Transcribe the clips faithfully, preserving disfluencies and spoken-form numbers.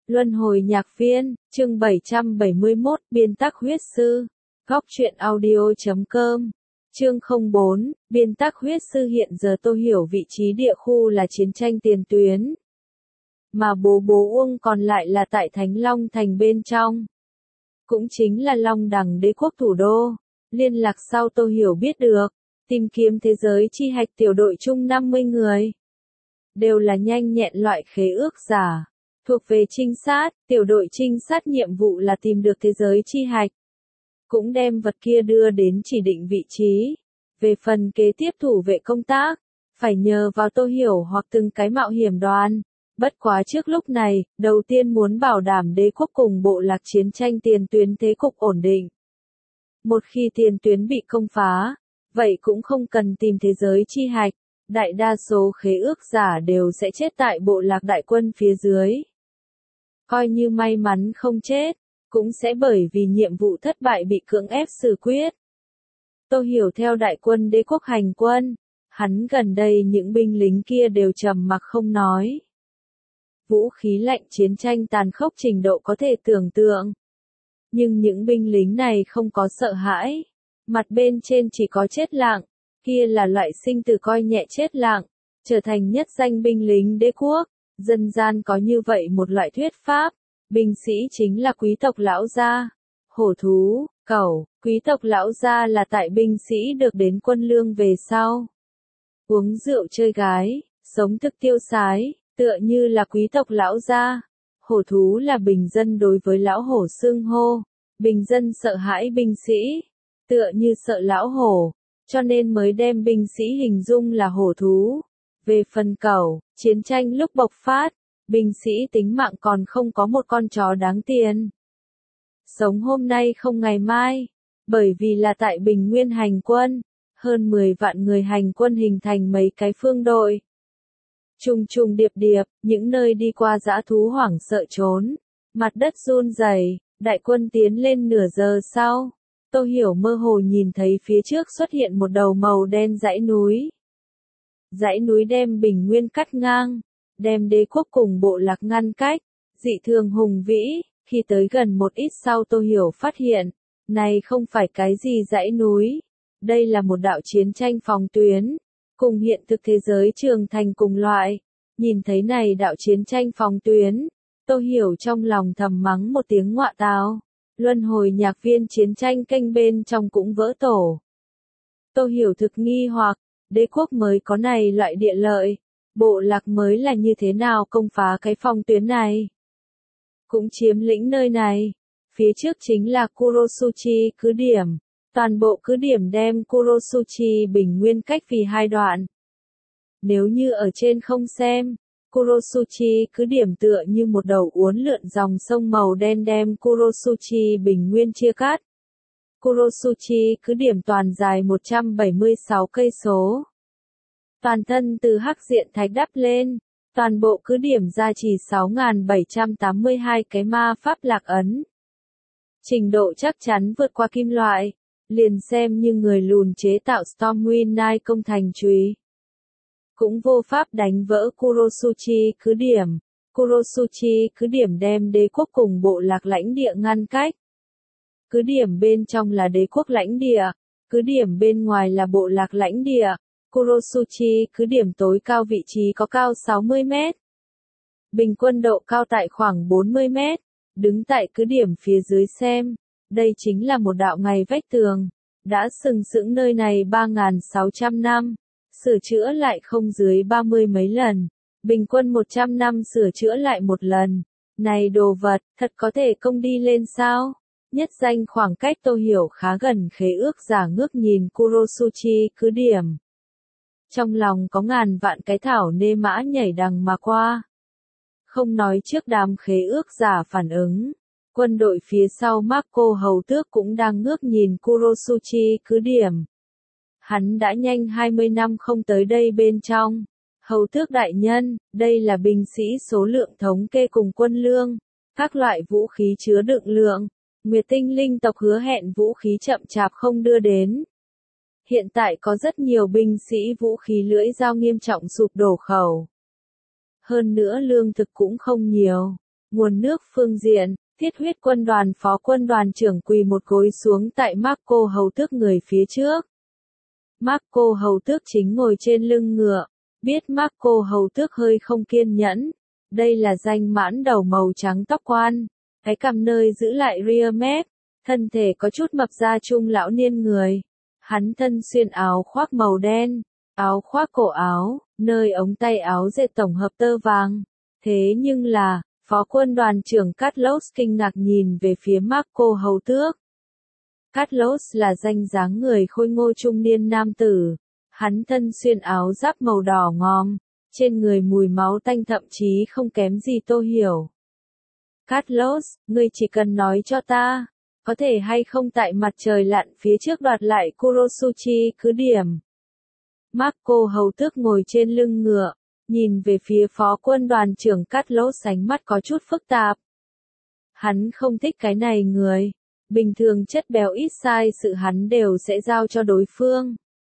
Luân hồi nhạc viên, chương bảy trăm bảy mươi mốt, biên tắc huyết sư. Góc truyện audio chấm com. Chương không bốn, biên tắc huyết sư. Hiện giờ tôi hiểu vị trí địa khu là chiến tranh tiền tuyến. Mà bố bố Uông còn lại là tại Thánh Long Thành bên trong. Cũng chính là Long Đằng đế quốc thủ đô. Liên lạc sau tôi hiểu biết được. Tìm kiếm thế giới chi hạch tiểu đội chung năm mươi người. Đều là nhanh nhẹn loại khế ước giả. Thuộc về trinh sát, tiểu đội trinh sát nhiệm vụ là tìm được thế giới chi hạch. Cũng đem vật kia đưa đến chỉ định vị trí. Về phần kế tiếp thủ vệ công tác, phải nhờ vào tôi hiểu hoặc từng cái mạo hiểm đoàn. Bất quá trước lúc này, đầu tiên muốn bảo đảm đế quốc cùng bộ lạc chiến tranh tiền tuyến thế cục ổn định. Một khi tiền tuyến bị công phá, vậy cũng không cần tìm thế giới chi hạch. Đại đa số khế ước giả đều sẽ chết tại bộ lạc đại quân phía dưới. Coi như may mắn không chết, cũng sẽ bởi vì nhiệm vụ thất bại bị cưỡng ép xử quyết. Tôi hiểu theo đại quân đế quốc hành quân, hắn gần đây những binh lính kia đều trầm mặc không nói. Vũ khí lạnh chiến tranh tàn khốc trình độ có thể tưởng tượng. Nhưng những binh lính này không có sợ hãi, mặt bên trên chỉ có chết lặng, kia là loại sinh tử coi nhẹ chết lặng, trở thành nhất danh binh lính đế quốc. Dân gian có như vậy một loại thuyết pháp, binh sĩ chính là quý tộc lão gia, hổ thú, cẩu, quý tộc lão gia là tại binh sĩ được đến quân lương về sau. Uống rượu chơi gái, sống thực tiêu sái, tựa như là quý tộc lão gia. Hổ thú là bình dân đối với lão hổ xưng hô, bình dân sợ hãi binh sĩ, tựa như sợ lão hổ, cho nên mới đem binh sĩ hình dung là hổ thú. Về phần cẩu, chiến tranh lúc bộc phát, binh sĩ tính mạng còn không có một con chó đáng tiền. Sống hôm nay không ngày mai, bởi vì là tại Bình Nguyên hành quân, hơn mười vạn người hành quân hình thành mấy cái phương đội. Trùng trùng điệp điệp, những nơi đi qua dã thú hoảng sợ trốn, mặt đất run rẩy, đại quân tiến lên nửa giờ sau. Tôi hiểu mơ hồ nhìn thấy phía trước xuất hiện một đầu màu đen dãy núi. Dãy núi đem Bình Nguyên cắt ngang, đem đế quốc cùng bộ lạc ngăn cách, dị thường hùng vĩ. Khi tới gần một ít sau tôi hiểu phát hiện, này không phải cái gì dãy núi, đây là một đạo chiến tranh phòng tuyến, cùng hiện thực thế giới trường thành cùng loại. Nhìn thấy này đạo chiến tranh phòng tuyến, tôi hiểu trong lòng thầm mắng một tiếng ngọa táo. Luân hồi nhạc viên chiến tranh kênh bên trong cũng vỡ tổ. Tôi hiểu thực nghi hoặc, đế quốc mới có này loại địa lợi, bộ lạc mới là như thế nào công phá cái phòng tuyến này. Cũng chiếm lĩnh nơi này, phía trước chính là Kurosuchi cứ điểm, toàn bộ cứ điểm đem Kurosuchi Bình Nguyên cách vì hai đoạn. Nếu như ở trên không xem, Kurosuchi cứ điểm tựa như một đầu uốn lượn dòng sông màu đen đem Kurosuchi Bình Nguyên chia cắt. Kurosuchi cứ điểm toàn dài một trăm bảy mươi sáu cây số. Toàn thân từ hắc diện thạch đắp lên, toàn bộ cứ điểm gia trì sáu nghìn bảy trăm tám mươi hai cái ma pháp lạc ấn. Trình độ chắc chắn vượt qua kim loại, liền xem như người lùn chế tạo Stormwind Knight công thành chùy cũng vô pháp đánh vỡ Kurosuchi cứ điểm. Kurosuchi cứ điểm đem đế quốc cùng bộ lạc lãnh địa ngăn cách. Cứ điểm bên trong là đế quốc lãnh địa, cứ điểm bên ngoài là bộ lạc lãnh địa. Kurosuchi cứ điểm tối cao vị trí có cao sáu mươi mét. Bình quân độ cao tại khoảng bốn mươi mét. Đứng tại cứ điểm phía dưới xem, đây chính là một đạo ngày vách tường. Đã sừng sững nơi này ba nghìn sáu trăm năm. Sửa chữa lại không dưới ba mươi mấy lần. Bình quân một trăm năm sửa chữa lại một lần. Này đồ vật, thật có thể công đi lên sao? Nhất danh khoảng cách tôi hiểu khá gần khế ước giả ngước nhìn Kurosuchi cứ điểm. Trong lòng có ngàn vạn cái thảo nê mã nhảy đằng mà qua. Không nói trước đám khế ước giả phản ứng. Quân đội phía sau Marco Hầu Tước cũng đang ngước nhìn Kurosuchi cứ điểm. Hắn đã nhanh hai mươi năm không tới đây bên trong. Hầu Tước đại nhân, đây là binh sĩ số lượng thống kê cùng quân lương. Các loại vũ khí chứa đựng lượng. Nguyệt tinh linh tộc hứa hẹn vũ khí chậm chạp không đưa đến. Hiện tại có rất nhiều binh sĩ vũ khí lưỡi dao nghiêm trọng sụp đổ khẩu. Hơn nữa lương thực cũng không nhiều. Nguồn nước phương diện, thiết huyết quân đoàn phó quân đoàn trưởng quỳ một gối xuống tại Marco hầu tước người phía trước. Marco hầu tước chính ngồi trên lưng ngựa, biết Marco hầu tước hơi không kiên nhẫn. Đây là danh mãn đầu màu trắng tóc quan, cái cằm nơi giữ lại ria mép, thân thể có chút mập ra trung lão niên người. Hắn thân xuyên áo khoác màu đen, áo khoác cổ áo, nơi ống tay áo dệt tổng hợp tơ vàng. Thế nhưng là, phó quân đoàn trưởng Carlos kinh ngạc nhìn về phía Marco hầu tước. Carlos là danh dáng người khôi ngô trung niên nam tử. Hắn thân xuyên áo giáp màu đỏ ngòm, trên người mùi máu tanh thậm chí không kém gì Tô Hiểu. Carlos, ngươi chỉ cần nói cho ta, có thể hay không tại mặt trời lặn phía trước đoạt lại Kurosuchi cứ điểm. Marco hầu tước ngồi trên lưng ngựa, nhìn về phía phó quân đoàn trưởng Carlos ánh mắt có chút phức tạp. Hắn không thích cái này người, bình thường chất béo ít sai sự hắn đều sẽ giao cho đối phương.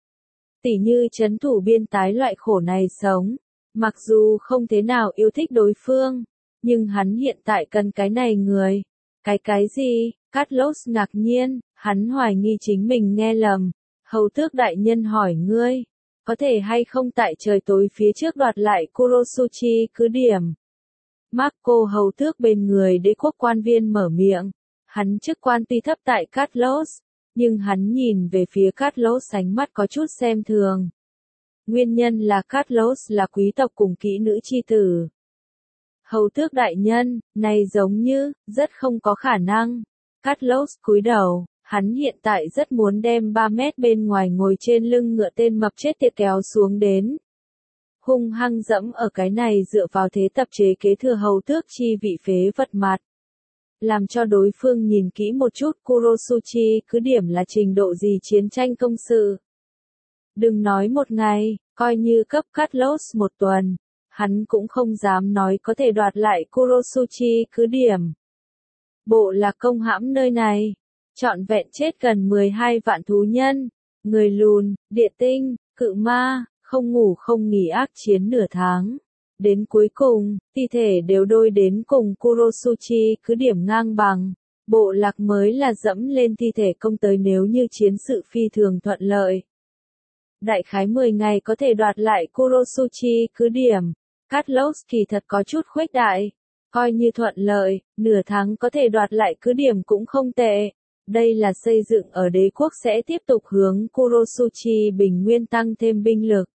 Tỉ như trấn thủ biên tái loại khổ này sống, mặc dù không thế nào yêu thích đối phương, nhưng hắn hiện tại cần cái này người. Cái cái gì? Carlos ngạc nhiên, hắn hoài nghi chính mình nghe lầm. Hầu tước đại nhân hỏi ngươi, có thể hay không tại trời tối phía trước đoạt lại Kurosuchi cứ điểm. Marco hầu tước bên người đế quốc quan viên mở miệng, hắn chức quan tuy thấp tại Carlos, nhưng hắn nhìn về phía Carlos ánh mắt có chút xem thường. Nguyên nhân là Carlos là quý tộc cùng kỹ nữ chi tử. Hầu tước đại nhân, này giống như, rất không có khả năng. Carlos cúi đầu, hắn hiện tại rất muốn đem ba mét bên ngoài ngồi trên lưng ngựa tên mập chết tiệt kéo xuống đến. Hung hăng dẫm ở cái này dựa vào thế tập chế kế thừa hầu tước chi vị phế vật mặt. Làm cho đối phương nhìn kỹ một chút Kurosuchi cứ điểm là trình độ gì chiến tranh công sự. Đừng nói một ngày, coi như cấp Carlos một tuần, hắn cũng không dám nói có thể đoạt lại Kurosuchi cứ điểm. Bộ lạc công hãm nơi này, trọn vẹn chết gần mười hai vạn thú nhân, người lùn, địa tinh, cự ma, không ngủ không nghỉ ác chiến nửa tháng. Đến cuối cùng, thi thể đều đôi đến cùng Kurosuchi cứ điểm ngang bằng. Bộ lạc mới là dẫm lên thi thể công tới nếu như chiến sự phi thường thuận lợi. Đại khái mười ngày có thể đoạt lại Kurosuchi cứ điểm. Carlos kỳ thật có chút khuếch đại. Coi như thuận lợi, nửa tháng có thể đoạt lại cứ điểm cũng không tệ. Đây là xây dựng ở đế quốc sẽ tiếp tục hướng Kurosuchi bình nguyên tăng thêm binh lực.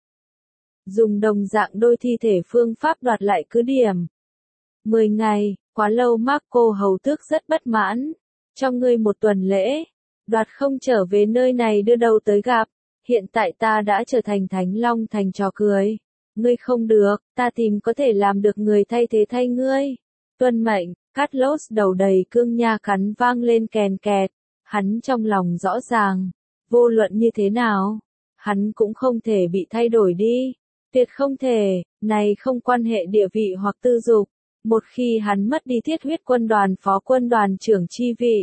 Dùng đồng dạng đôi thi thể phương pháp đoạt lại cứ điểm. Mười ngày, quá lâu Marco hầu tước rất bất mãn. Cho ngươi một tuần lễ, đoạt không trở về nơi này đưa đầu tới gặp. Hiện tại ta đã trở thành Thánh Long thành trò cười. Ngươi không được, ta tìm có thể làm được người thay thế thay ngươi. Tuân mệnh, Carlos đầu đầy cương nha cắn vang lên kèn kẹt. Hắn trong lòng rõ ràng, vô luận như thế nào, hắn cũng không thể bị thay đổi đi. Tuyệt không thể, này không quan hệ địa vị hoặc tư dục. Một khi hắn mất đi thiết huyết quân đoàn phó quân đoàn trưởng chi vị,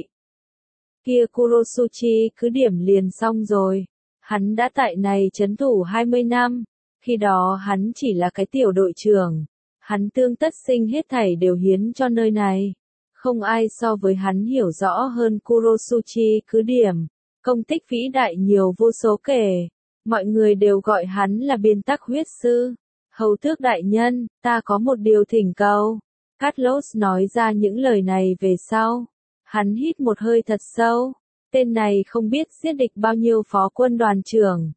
kia Kurosuchi cứ điểm liền xong rồi. Hắn đã tại này trấn thủ hai mươi năm, khi đó hắn chỉ là cái tiểu đội trưởng. Hắn tương tất sinh hết thảy đều hiến cho nơi này. Không ai so với hắn hiểu rõ hơn Kurosuchi cứ điểm. Công tích vĩ đại nhiều vô số kể. Mọi người đều gọi hắn là biên tắc huyết sư. Hầu tước đại nhân, ta có một điều thỉnh cầu. Carlos nói ra những lời này về sau. Hắn hít một hơi thật sâu. Tên này không biết giết địch bao nhiêu phó quân đoàn trưởng.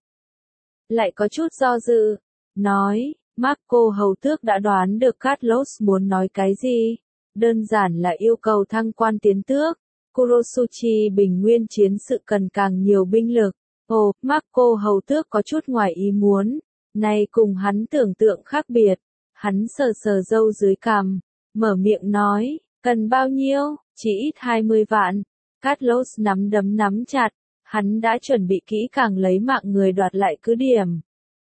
Lại có chút do dự. Nói, Marco hầu tước đã đoán được Carlos muốn nói cái gì. Đơn giản là yêu cầu thăng quan tiến tước. Kurosuchi bình nguyên chiến sự cần càng nhiều binh lực. Ồ, Marco hầu tước có chút ngoài ý muốn. Này cùng hắn tưởng tượng khác biệt. Hắn sờ sờ râu dưới cằm. Mở miệng nói, cần bao nhiêu, chỉ ít hai mươi vạn. Carlos nắm đấm nắm chặt. Hắn đã chuẩn bị kỹ càng lấy mạng người đoạt lại cứ điểm.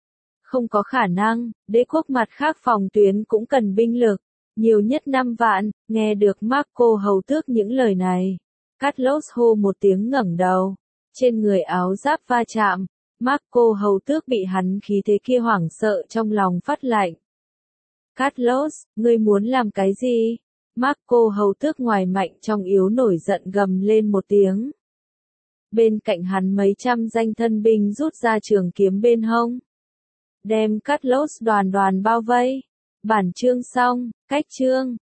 Không có khả năng, đế quốc mặt khác phòng tuyến cũng cần binh lực. Nhiều nhất năm vạn, nghe được Marco hầu tước những lời này. Carlos hô một tiếng ngẩng đầu. Trên người áo giáp va chạm, Marco hầu tước bị hắn khí thế kia hoảng sợ trong lòng phát lạnh. Carlos, ngươi muốn làm cái gì? Marco hầu tước ngoài mạnh trong yếu nổi giận gầm lên một tiếng. Bên cạnh hắn mấy trăm danh thân binh rút ra trường kiếm bên hông. Đem Carlos đoàn đoàn bao vây. Bản chương xong, cách chương.